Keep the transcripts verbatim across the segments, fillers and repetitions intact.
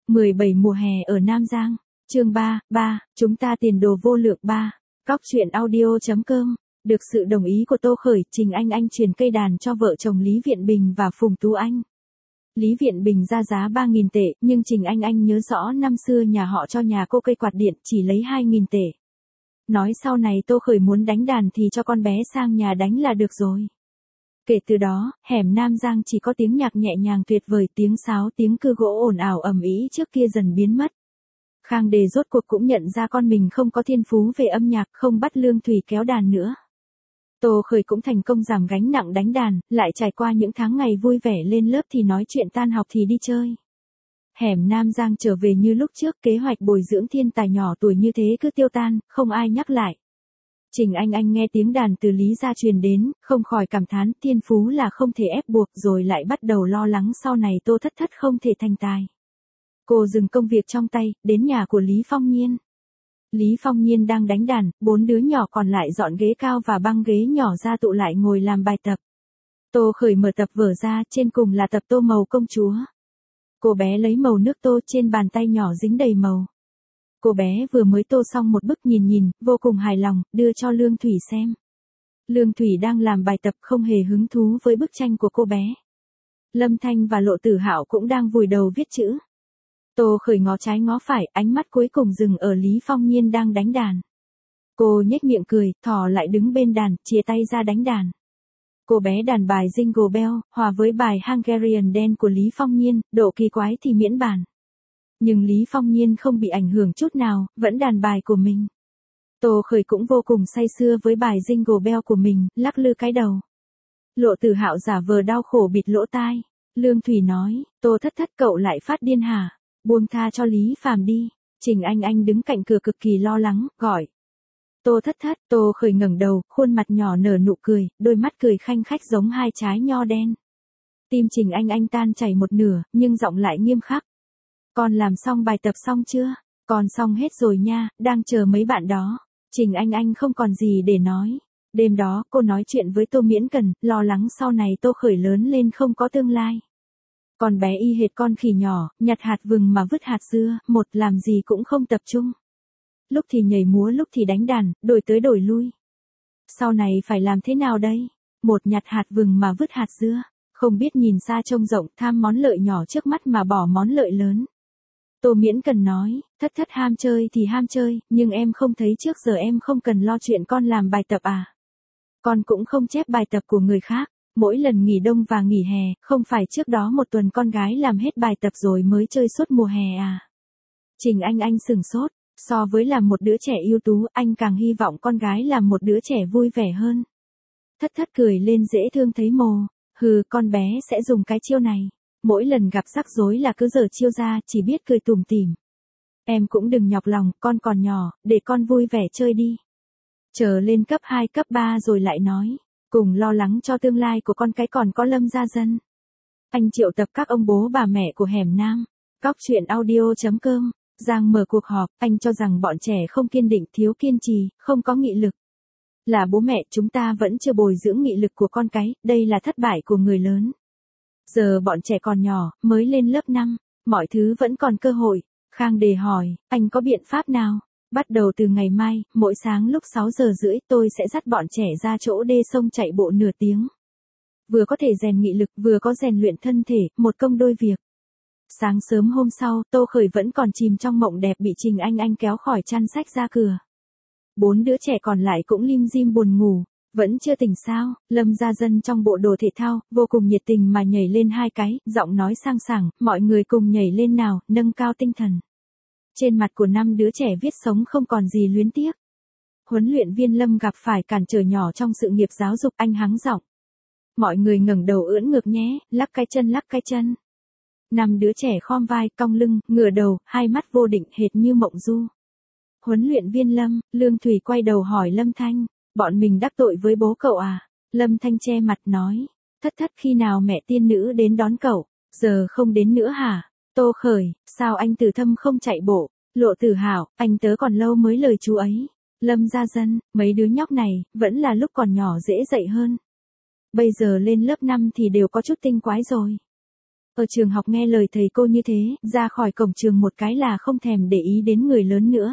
mười bảy mùa hè ở Nam Giang, chương ba, ba, chúng ta tiền đồ vô lượng ba, cóc truyện audio chấm com, được sự đồng ý của Tô Khởi, Trình Anh Anh truyền cây đàn cho vợ chồng Lý Viện Bình và Phùng Tú Anh. Lý Viện Bình ra giá ba nghìn tệ, nhưng Trình Anh Anh nhớ rõ năm xưa nhà họ cho nhà cô cây quạt điện chỉ lấy hai nghìn tệ. Nói sau này Tô Khởi muốn đánh đàn thì cho con bé sang nhà đánh là được rồi. Kể từ đó, hẻm Nam Giang chỉ có tiếng nhạc nhẹ nhàng tuyệt vời, tiếng sáo tiếng cưa gỗ ồn ào ầm ĩ trước kia dần biến mất. Khang Đề rốt cuộc cũng nhận ra con mình không có thiên phú về âm nhạc, không bắt Lương Thủy kéo đàn nữa. Tô Khởi cũng thành công giảm gánh nặng đánh đàn, lại trải qua những tháng ngày vui vẻ lên lớp thì nói chuyện tan học thì đi chơi. Hẻm Nam Giang trở về như lúc trước, kế hoạch bồi dưỡng thiên tài nhỏ tuổi như thế cứ tiêu tan, không ai nhắc lại. Trình Anh Anh nghe tiếng đàn từ Lý gia truyền đến, không khỏi cảm thán thiên phú là không thể ép buộc, rồi lại bắt đầu lo lắng sau này Tô Thất Thất không thể thành tài. Cô dừng công việc trong tay, đến nhà của Lý Phong Nhiên. Lý Phong Nhiên đang đánh đàn, bốn đứa nhỏ còn lại dọn ghế cao và băng ghế nhỏ ra tụ lại ngồi làm bài tập. Tô Khởi mở tập vở ra, trên cùng là tập tô màu công chúa. Cô bé lấy màu nước tô, trên bàn tay nhỏ dính đầy màu. Cô bé vừa mới tô xong một bức, nhìn nhìn, vô cùng hài lòng, đưa cho Lương Thủy xem. Lương Thủy đang làm bài tập không hề hứng thú với bức tranh của cô bé. Lâm Thanh và Lộ Tử Hạo cũng đang vùi đầu viết chữ. Tô Khởi ngó trái ngó phải, ánh mắt cuối cùng dừng ở Lý Phong Nhiên đang đánh đàn. Cô nhếch miệng cười, thò lại đứng bên đàn, chia tay ra đánh đàn. Cô bé đàn bài Jingle Bell, hòa với bài Hungarian Dance của Lý Phong Nhiên, độ kỳ quái thì miễn bàn. Nhưng Lý Phong Nhiên không bị ảnh hưởng chút nào, vẫn đàn bài của mình. Tô Khởi cũng vô cùng say sưa với bài Jingle Bell của mình, lắc lư cái đầu. Lộ Tử Hạo giả vờ đau khổ bịt lỗ tai. Lương Thủy nói, Tô Thất Thất cậu lại phát điên hả? Buông tha cho Lý Phàm đi. Trình Anh Anh đứng cạnh cửa cực kỳ lo lắng, gọi. Tô Thất Thất, Tô Khởi ngẩng đầu, khuôn mặt nhỏ nở nụ cười, đôi mắt cười khanh khách giống hai trái nho đen. Tim Trình Anh Anh tan chảy một nửa, nhưng giọng lại nghiêm khắc. Con làm xong bài tập xong chưa? Con xong hết rồi nha, đang chờ mấy bạn đó. Trình Anh Anh không còn gì để nói. Đêm đó, cô nói chuyện với Tô Miễn Cần, lo lắng sau này Tô Khởi lớn lên không có tương lai. Con bé y hệt con khỉ nhỏ, nhặt hạt vừng mà vứt hạt dưa, một làm gì cũng không tập trung. Lúc thì nhảy múa, lúc thì đánh đàn, đổi tới đổi lui. Sau này phải làm thế nào đây? Một nhặt hạt vừng mà vứt hạt dưa, không biết nhìn xa trông rộng, tham món lợi nhỏ trước mắt mà bỏ món lợi lớn. Tô Miễn Cần nói, Thất Thất ham chơi thì ham chơi, nhưng em không thấy trước giờ em không cần lo chuyện con làm bài tập à? Con cũng không chép bài tập của người khác. Mỗi lần nghỉ đông và nghỉ hè, không phải trước đó một tuần con gái làm hết bài tập rồi mới chơi suốt mùa hè à? Trình Anh Anh sừng sốt, so với làm một đứa trẻ ưu tú, anh càng hy vọng con gái làm một đứa trẻ vui vẻ hơn. Thất Thất cười lên dễ thương thấy mồ, hừ, con bé sẽ dùng cái chiêu này. Mỗi lần gặp rắc rối là cứ giở chiêu ra, chỉ biết cười tủm tỉm. Em cũng đừng nhọc lòng, con còn nhỏ, để con vui vẻ chơi đi. Chờ lên cấp hai cấp ba rồi lại nói. Cùng lo lắng cho tương lai của con cái còn có Lâm Gia Dân. Anh triệu tập các ông bố bà mẹ của hẻm Nam. Cóc truyện audio chấm com. Giang mở cuộc họp, anh cho rằng bọn trẻ không kiên định, thiếu kiên trì, không có nghị lực. Là bố mẹ chúng ta vẫn chưa bồi dưỡng nghị lực của con cái, đây là thất bại của người lớn. Giờ bọn trẻ còn nhỏ, mới lên lớp năm, mọi thứ vẫn còn cơ hội. Khang Đề hỏi, anh có biện pháp nào? Bắt đầu từ ngày mai, mỗi sáng lúc sáu giờ rưỡi tôi sẽ dắt bọn trẻ ra chỗ đê sông chạy bộ nửa tiếng. Vừa có thể rèn nghị lực, vừa có rèn luyện thân thể, một công đôi việc. Sáng sớm hôm sau, Tô Khởi vẫn còn chìm trong mộng đẹp bị Trình Anh Anh kéo khỏi chăn sách ra cửa. Bốn đứa trẻ còn lại cũng lim dim buồn ngủ, vẫn chưa tỉnh sao. Lâm Gia Dân trong bộ đồ thể thao, vô cùng nhiệt tình mà nhảy lên hai cái, giọng nói sang sảng, mọi người cùng nhảy lên nào, nâng cao tinh thần. Trên mặt của năm đứa trẻ viết sống không còn gì luyến tiếc. Huấn luyện viên Lâm gặp phải cản trở nhỏ trong sự nghiệp giáo dục, anh hắng giọng. Mọi người ngẩng đầu ưỡn ngực nhé, lắc cái chân lắc cái chân. Năm đứa trẻ khom vai, cong lưng, ngửa đầu, hai mắt vô định hệt như mộng du. Huấn luyện viên Lâm, Lương Thủy quay đầu hỏi Lâm Thanh, bọn mình đắc tội với bố cậu à? Lâm Thanh che mặt nói, Thất Thất khi nào mẹ tiên nữ đến đón cậu, giờ không đến nữa hả? Tô Khởi, sao anh Từ Thâm không chạy bộ? Lộ Tử Hạo, anh tớ còn lâu mới lời chú ấy. Lâm Gia Dân, mấy đứa nhóc này, vẫn là lúc còn nhỏ dễ dạy hơn. Bây giờ lên lớp năm thì đều có chút tinh quái rồi. Ở trường học nghe lời thầy cô như thế, ra khỏi cổng trường một cái là không thèm để ý đến người lớn nữa.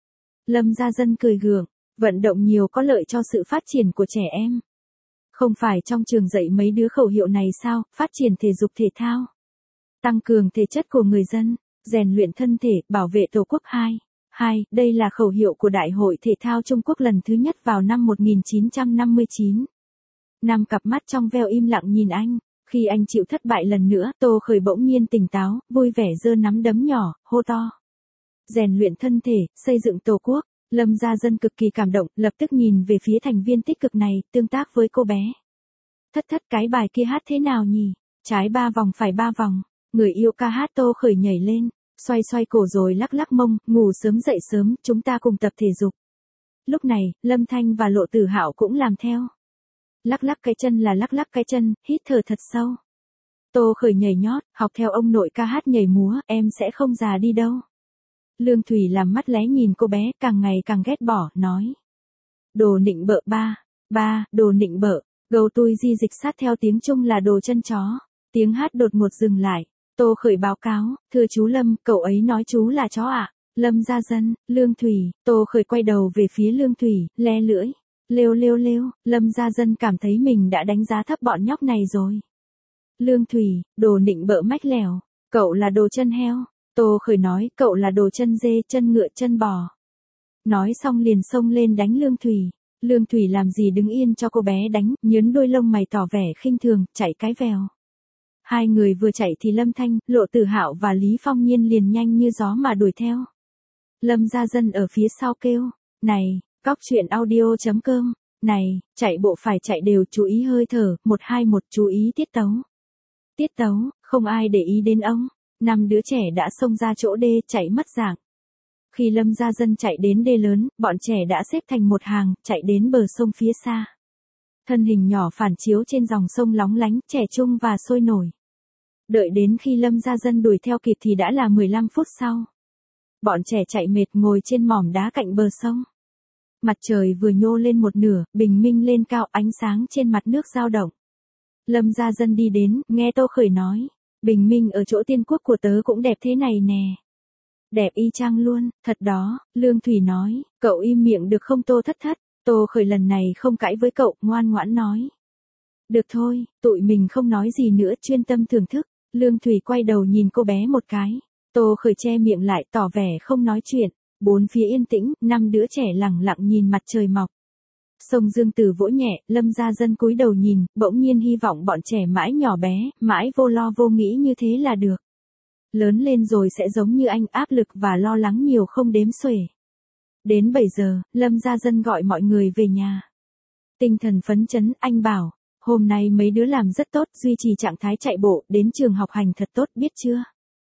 Lâm Gia Dân cười gượng, vận động nhiều có lợi cho sự phát triển của trẻ em. Không phải trong trường dạy mấy đứa khẩu hiệu này sao, phát triển thể dục thể thao, tăng cường thể chất của người dân, rèn luyện thân thể, bảo vệ Tổ quốc hai. Hai, đây là khẩu hiệu của Đại hội Thể thao Trung Quốc lần thứ nhất vào năm một nghìn chín trăm năm mươi chín. Năm cặp mắt trong veo im lặng nhìn anh, khi anh chịu thất bại lần nữa, Tô Khởi bỗng nhiên tỉnh táo, vui vẻ giơ nắm đấm nhỏ, hô to. Rèn luyện thân thể, xây dựng Tổ quốc. Lâm Gia Dân cực kỳ cảm động, lập tức nhìn về phía thành viên tích cực này, tương tác với cô bé. Thất thất cái bài kia hát thế nào nhỉ? Trái ba vòng phải ba vòng. Người yêu ca hát. Tô Khởi nhảy lên, xoay xoay cổ rồi lắc lắc mông, ngủ sớm dậy sớm, chúng ta cùng tập thể dục. Lúc này, Lâm Thanh và Lộ Tử Hạo cũng làm theo. Lắc lắc cái chân là lắc lắc cái chân, hít thở thật sâu. Tô Khởi nhảy nhót, học theo ông nội ca hát nhảy múa, em sẽ không già đi đâu. Lương Thủy làm mắt lé nhìn cô bé, càng ngày càng ghét bỏ, nói. Đồ nịnh bợ ba, ba, đồ nịnh bợ, gầu tui di dịch sát theo tiếng Trung là đồ chân chó. Tiếng hát đột ngột dừng lại. Tô Khởi báo cáo, thưa chú Lâm, cậu ấy nói chú là chó ạ. À? Lâm Gia Dân, Lương Thủy, Tô Khởi quay đầu về phía Lương Thủy, le lưỡi. Lêu lêu lêu, Lâm Gia Dân cảm thấy mình đã đánh giá thấp bọn nhóc này rồi. Lương Thủy, đồ nịnh bợ mách lẻo, cậu là đồ chân heo. Tô Khởi nói, cậu là đồ chân dê, chân ngựa, chân bò. Nói xong liền xông lên đánh Lương Thủy. Lương Thủy làm gì đứng yên cho cô bé đánh, nhớn đôi lông mày tỏ vẻ khinh thường, chạy cái vèo. Hai người vừa chạy thì Lâm Thanh, Lộ Tử Hạo và Lý Phong Nhiên liền nhanh như gió mà đuổi theo. Lâm Gia Dân ở phía sau kêu, này, cóc truyện audio chấm com, này, chạy bộ phải chạy đều, chú ý hơi thở, một hai một, chú ý tiết tấu. Tiết tấu, không ai để ý đến ông. Năm đứa trẻ đã xông ra chỗ đê, chạy mất dạng. Khi Lâm Gia Dân chạy đến đê lớn, bọn trẻ đã xếp thành một hàng, chạy đến bờ sông phía xa. Thân hình nhỏ phản chiếu trên dòng sông lóng lánh, trẻ trung và sôi nổi. Đợi đến khi Lâm Gia Dân đuổi theo kịp thì đã là mười lăm phút sau. Bọn trẻ chạy mệt ngồi trên mỏm đá cạnh bờ sông. Mặt trời vừa nhô lên một nửa, bình minh lên cao, ánh sáng trên mặt nước dao động. Lâm Gia Dân đi đến, nghe Tô Khởi nói. Bình minh ở chỗ tiên quốc của tớ cũng đẹp thế này nè. Đẹp y chang luôn, thật đó, Lương Thủy nói, cậu im miệng được không Tô Thất Thất. Tô Khởi lần này không cãi với cậu, ngoan ngoãn nói. Được thôi, tụi mình không nói gì nữa, chuyên tâm thưởng thức. Lương Thủy quay đầu nhìn cô bé một cái. Tô Khởi che miệng lại, tỏ vẻ không nói chuyện. Bốn phía yên tĩnh, năm đứa trẻ lẳng lặng nhìn mặt trời mọc. Sông Dương Tử vỗ nhẹ, Lâm Gia Dân cúi đầu nhìn, bỗng nhiên hy vọng bọn trẻ mãi nhỏ bé, mãi vô lo vô nghĩ như thế là được. Lớn lên rồi sẽ giống như anh, áp lực và lo lắng nhiều không đếm xuể. Đến bảy giờ, Lâm Gia Dân gọi mọi người về nhà. Tinh thần phấn chấn, anh bảo, hôm nay mấy đứa làm rất tốt, duy trì trạng thái chạy bộ, đến trường học hành thật tốt, biết chưa?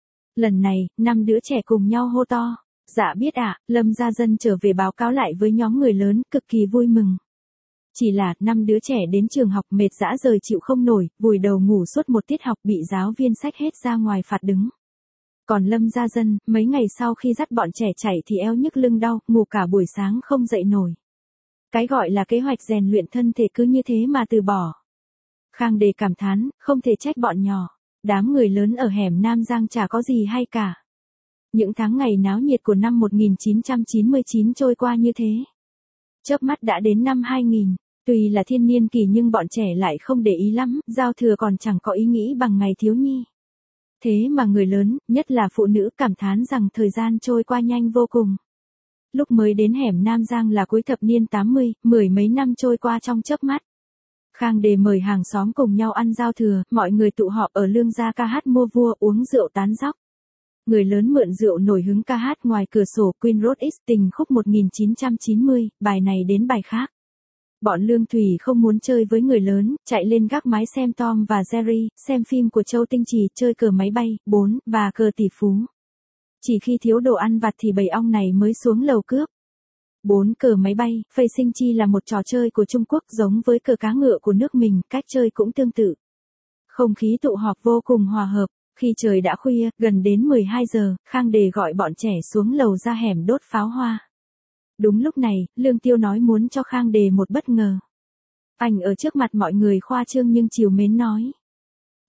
Lần này, năm đứa trẻ cùng nhau hô to. Dạ biết ạ, à, Lâm Gia Dân trở về báo cáo lại với nhóm người lớn, cực kỳ vui mừng. Chỉ là, năm đứa trẻ đến trường học mệt dã rời chịu không nổi, vùi đầu ngủ suốt một tiết học bị giáo viên xách hết ra ngoài phạt đứng. Còn Lâm Gia Dân, mấy ngày sau khi dắt bọn trẻ chạy thì eo nhức lưng đau, ngủ cả buổi sáng không dậy nổi. Cái gọi là kế hoạch rèn luyện thân thể cứ như thế mà từ bỏ. Khang Đề cảm thán, không thể trách bọn nhỏ. Đám người lớn ở hẻm Nam Giang chả có gì hay cả. Những tháng ngày náo nhiệt của năm một nghìn chín trăm chín mươi chín trôi qua như thế. Chớp mắt đã đến năm hai nghìn, tuy là thiên niên kỳ nhưng bọn trẻ lại không để ý lắm, giao thừa còn chẳng có ý nghĩ bằng ngày thiếu nhi. Thế mà người lớn, nhất là phụ nữ cảm thán rằng thời gian trôi qua nhanh vô cùng. Lúc mới đến hẻm Nam Giang là cuối thập niên tám mươi, mười mấy năm trôi qua trong chớp mắt. Khang Đề mời hàng xóm cùng nhau ăn giao thừa, mọi người tụ họp ở Lương gia ca hát mua vua, uống rượu tán dóc. Người lớn mượn rượu nổi hứng ca hát ngoài cửa sổ Queen Road X tình khúc một nghìn chín trăm chín mươi, bài này đến bài khác. Bọn Lương Thủy không muốn chơi với người lớn, chạy lên gác mái xem Tom và Jerry, xem phim của Châu Tinh Trì, chơi cờ máy bay, bốn, và cờ tỷ phú. Chỉ khi thiếu đồ ăn vặt thì bầy ong này mới xuống lầu cướp. bốn. Cờ máy bay, Phây Sinh Chi là một trò chơi của Trung Quốc giống với cờ cá ngựa của nước mình, cách chơi cũng tương tự. Không khí tụ họp vô cùng hòa hợp. Khi trời đã khuya, gần đến mười hai giờ, Khang Đề gọi bọn trẻ xuống lầu ra hẻm đốt pháo hoa. Đúng lúc này, Lương Tiêu nói muốn cho Khang Đề một bất ngờ. Anh ở trước mặt mọi người khoa trương nhưng trìu mến nói.